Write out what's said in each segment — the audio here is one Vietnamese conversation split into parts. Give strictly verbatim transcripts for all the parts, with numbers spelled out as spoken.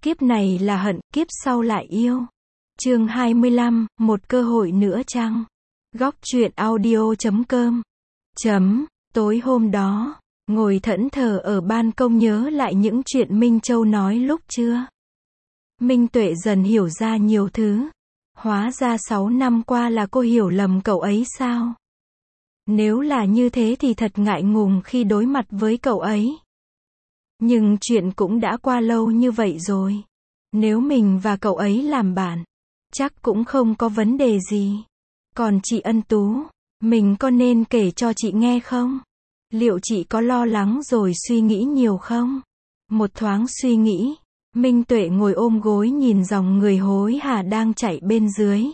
Kiếp này là hận, kiếp sau lại yêu. Chương hai mươi lăm, một cơ hội nữa chăng? Góc truyện audio chấm com. Chấm, tối hôm đó, ngồi thẫn thờ ở ban công nhớ lại những chuyện Minh Châu nói lúc trưa. Minh Tuệ dần hiểu ra nhiều thứ. Hóa ra sáu năm qua là cô hiểu lầm cậu ấy sao? Nếu là như thế thì thật ngại ngùng khi đối mặt với cậu ấy. Nhưng chuyện cũng đã qua lâu như vậy rồi. Nếu mình và cậu ấy làm bạn, chắc cũng không có vấn đề gì. Còn chị Ân Tú, mình có nên kể cho chị nghe không? Liệu chị có lo lắng rồi suy nghĩ nhiều không? Một thoáng suy nghĩ, Minh Tuệ ngồi ôm gối nhìn dòng người hối hả đang chạy bên dưới.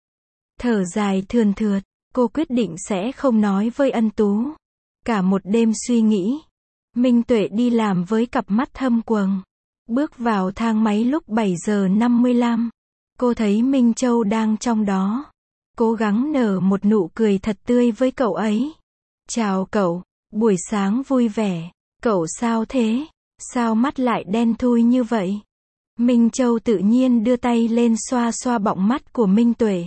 Thở dài thườn thượt, cô quyết định sẽ không nói với Ân Tú. Cả một đêm suy nghĩ, Minh Tuệ đi làm với cặp mắt thâm quầng. Bước vào thang máy lúc bảy giờ năm mươi lăm. Cô thấy Minh Châu đang trong đó. Cố gắng nở một nụ cười thật tươi với cậu ấy. Chào cậu, buổi sáng vui vẻ. Cậu sao thế? Sao mắt lại đen thui như vậy? Minh Châu tự nhiên đưa tay lên xoa xoa bọng mắt của Minh Tuệ.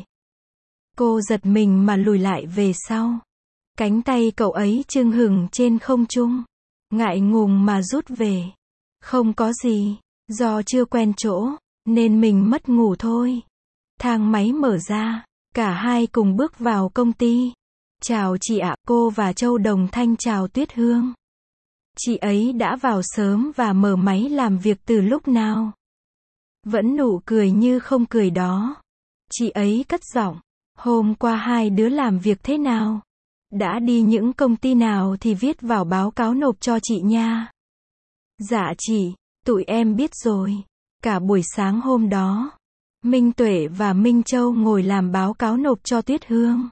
Cô giật mình mà lùi lại về sau. Cánh tay cậu ấy chưng hửng trên không trung. Ngại ngùng mà rút về. Không có gì, do chưa quen chỗ, nên mình mất ngủ thôi. Thang máy mở ra, cả hai cùng bước vào công ty. Chào chị ạ, cô và Châu đồng thanh chào Tuyết Hương. Chị ấy đã vào sớm và mở máy làm việc từ lúc nào? Vẫn nụ cười như không cười đó. Chị ấy cất giọng, hôm qua hai đứa làm việc thế nào? Đã đi những công ty nào thì viết vào báo cáo nộp cho chị nha. Dạ chị, tụi em biết rồi. Cả buổi sáng hôm đó, Minh Tuệ và Minh Châu ngồi làm báo cáo nộp cho Tuyết Hương.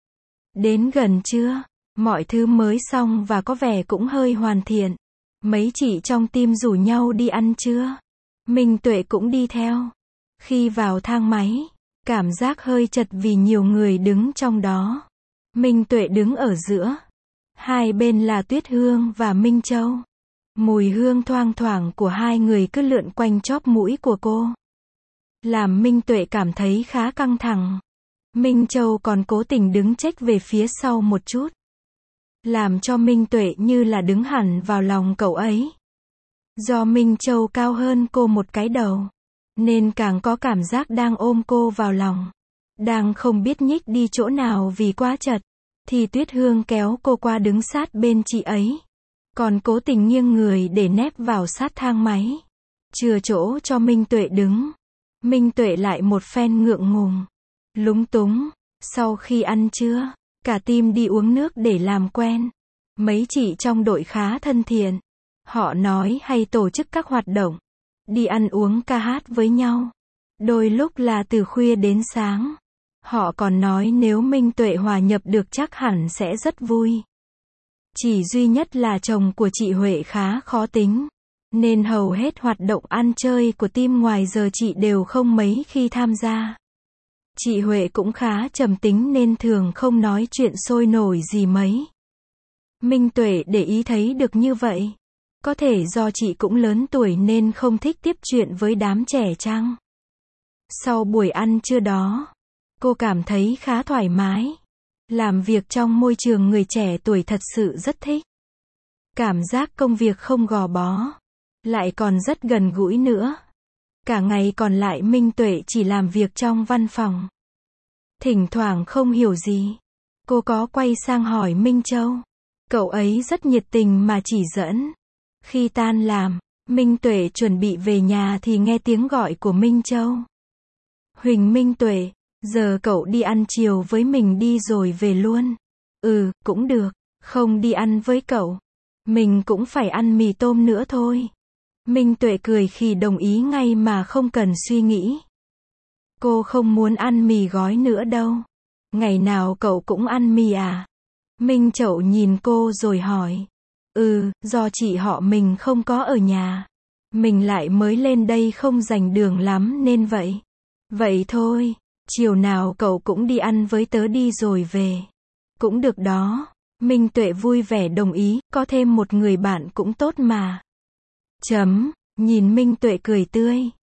Đến gần trưa, mọi thứ mới xong và có vẻ cũng hơi hoàn thiện. Mấy chị trong team rủ nhau đi ăn trưa. Minh Tuệ cũng đi theo. Khi vào thang máy, cảm giác hơi chật vì nhiều người đứng trong đó. Minh Tuệ đứng ở giữa. Hai bên là Tuyết Hương và Minh Châu. Mùi hương thoang thoảng của hai người cứ lượn quanh chóp mũi của cô. Làm Minh Tuệ cảm thấy khá căng thẳng. Minh Châu còn cố tình đứng chếch về phía sau một chút. Làm cho Minh Tuệ như là đứng hẳn vào lòng cậu ấy. Do Minh Châu cao hơn cô một cái đầu, nên càng có cảm giác đang ôm cô vào lòng. Đang không biết nhích đi chỗ nào vì quá chật, thì Tuyết Hương kéo cô qua đứng sát bên chị ấy. Còn cố tình nghiêng người để nép vào sát thang máy. Chừa chỗ cho Minh Tuệ đứng. Minh Tuệ lại một phen ngượng ngùng, lúng túng. Sau khi ăn trưa, cả team đi uống nước để làm quen. Mấy chị trong đội khá thân thiện. Họ nói hay tổ chức các hoạt động, đi ăn uống ca hát với nhau. Đôi lúc là từ khuya đến sáng. Họ còn nói nếu Minh Tuệ hòa nhập được chắc hẳn sẽ rất vui. Chỉ duy nhất là chồng của chị Huệ khá khó tính, nên hầu hết hoạt động ăn chơi của team ngoài giờ chị đều không mấy khi tham gia. Chị Huệ cũng khá trầm tính nên thường không nói chuyện sôi nổi gì mấy. Minh Tuệ để ý thấy được như vậy. Có thể do chị cũng lớn tuổi nên không thích tiếp chuyện với đám trẻ chăng? Sau buổi ăn trưa đó, cô cảm thấy khá thoải mái. Làm việc trong môi trường người trẻ tuổi thật sự rất thích. Cảm giác công việc không gò bó, lại còn rất gần gũi nữa. Cả ngày còn lại Minh Tuệ chỉ làm việc trong văn phòng. Thỉnh thoảng không hiểu gì, cô có quay sang hỏi Minh Châu. Cậu ấy rất nhiệt tình mà chỉ dẫn. Khi tan làm, Minh Tuệ chuẩn bị về nhà thì nghe tiếng gọi của Minh Châu. Huỳnh Minh Tuệ, giờ cậu đi ăn chiều với mình đi rồi về luôn. Ừ, cũng được, không đi ăn với cậu. Mình cũng phải ăn mì tôm nữa thôi. Minh Tuệ cười khi đồng ý ngay mà không cần suy nghĩ. Cô không muốn ăn mì gói nữa đâu. Ngày nào cậu cũng ăn mì à? Minh Châu nhìn cô rồi hỏi. Ừ, do chị họ mình không có ở nhà. Mình lại mới lên đây không rành đường lắm nên vậy. Vậy thôi, chiều nào cậu cũng đi ăn với tớ đi rồi về. Cũng được đó. Minh Tuệ vui vẻ đồng ý, có thêm một người bạn cũng tốt mà. Chấm, nhìn Minh Tuệ cười tươi.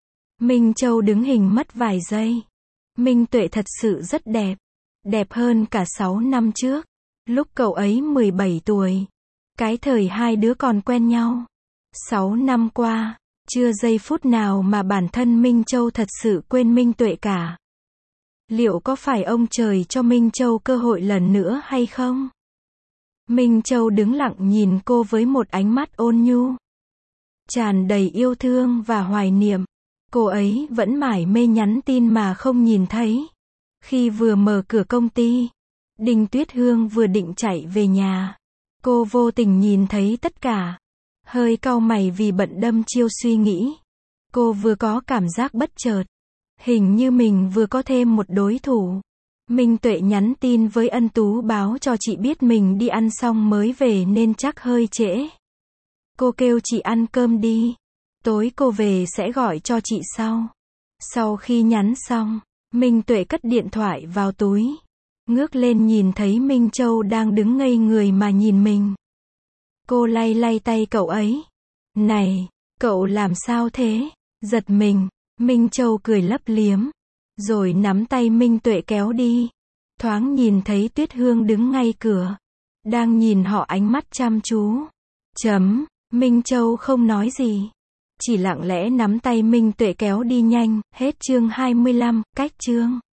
Minh Châu đứng hình mất vài giây. Minh Tuệ thật sự rất đẹp. Đẹp hơn cả sáu năm trước. Lúc cậu ấy mười bảy tuổi. Cái thời hai đứa còn quen nhau. sáu năm qua, chưa giây phút nào mà bản thân Minh Châu thật sự quên Minh Tuệ cả. Liệu có phải ông trời cho Minh Châu cơ hội lần nữa hay không? Minh Châu đứng lặng nhìn cô với một ánh mắt ôn nhu, tràn đầy yêu thương và hoài niệm. Cô ấy vẫn mải mê nhắn tin mà không nhìn thấy. Khi vừa mở cửa công ty, Đinh Tuyết Hương vừa định chạy về nhà. Cô vô tình nhìn thấy tất cả. Hơi cau mày vì bận đâm chiêu suy nghĩ. Cô vừa có cảm giác bất chợt. Hình như mình vừa có thêm một đối thủ. Minh Tuệ nhắn tin với Ân Tú báo cho chị biết mình đi ăn xong mới về nên chắc hơi trễ. Cô kêu chị ăn cơm đi. Tối cô về sẽ gọi cho chị sau. Sau khi nhắn xong, Minh Tuệ cất điện thoại vào túi. Ngước lên nhìn thấy Minh Châu đang đứng ngây người mà nhìn mình. Cô lay lay tay cậu ấy. Này, cậu làm sao thế? Giật mình. Minh Châu cười lấp liếm. Rồi nắm tay Minh Tuệ kéo đi. Thoáng nhìn thấy Tuyết Hương đứng ngay cửa. Đang nhìn họ ánh mắt chăm chú. Chấm. Minh Châu không nói gì. Chỉ lặng lẽ nắm tay Minh Tuệ kéo đi nhanh. Hết chương hai mươi lăm, cách chương.